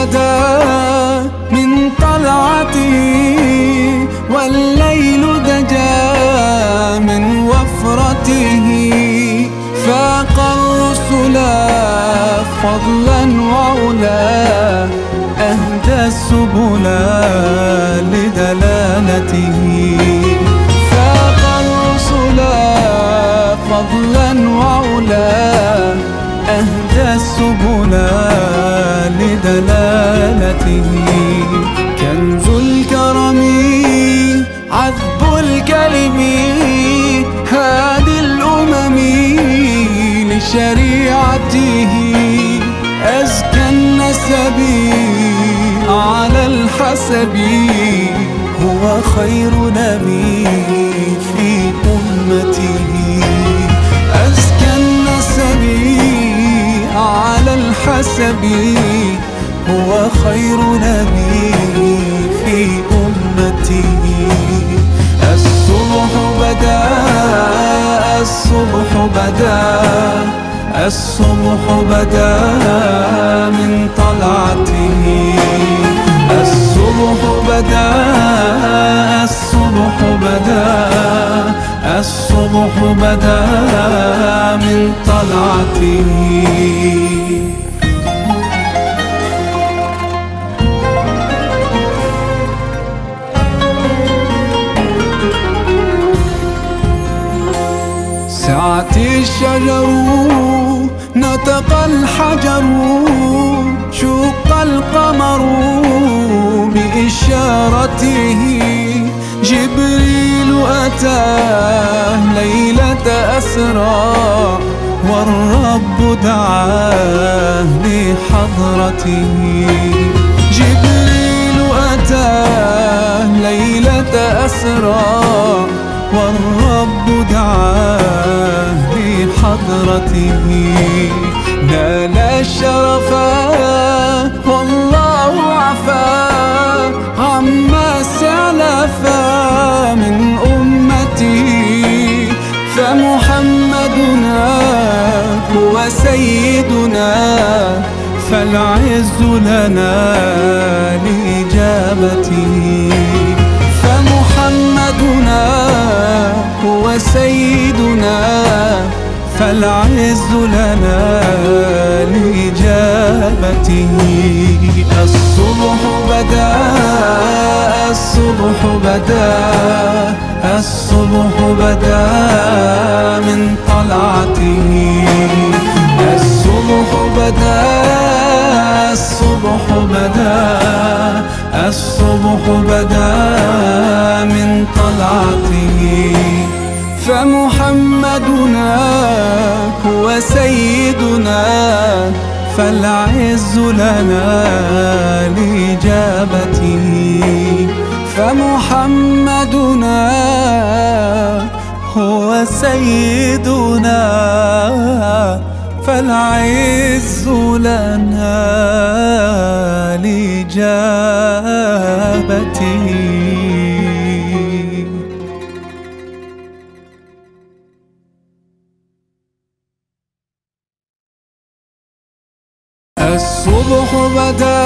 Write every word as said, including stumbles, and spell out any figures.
بدا من طلعته، والليل دجا من وفرته، فاق الرسل فضلا وعلا، أهدى السبل لدلالته. فاق الرسل فضلا وعلا، أهدى السبل لدلالته. كنز الكرم عذب الكلم، هادي الأمم لشريعته. أزكى النسب على الحسب، هو خير نبي في أمته. أزكى النسب على الحسب، هو خير نبي في أمته. الصبح بدا الصبح بدا الصبح بدا من طلعته. الصبح بدا الصبح بدا الصبح بدا من طلعته. سعت الشجر نطق الحجر، شق القمر بإشارته. جبريل أتاه ليلة أسرى، والرب دعاه لحضرته. جبريل أتاه ليلة أسرى، والرب دعاه لحضرته. نال الشرف والله عفا عما سلفا من أمتي. فمحمدنا هو سيدنا، فالعز لنا لإجابته. فمحمدنا هو سيدنا، فالعز لنا لإجابته. الصبح بدا الصبح بدا الصبح بدا من طلعته. الصبح بدا الصبح بدا الصبح بدا من طلعته. فمحمدنا هو سيدنا، فالعز لنا لإجابته. فمحمدنا هو سيدنا، فالعز لنا لإجابته. الصبح بدا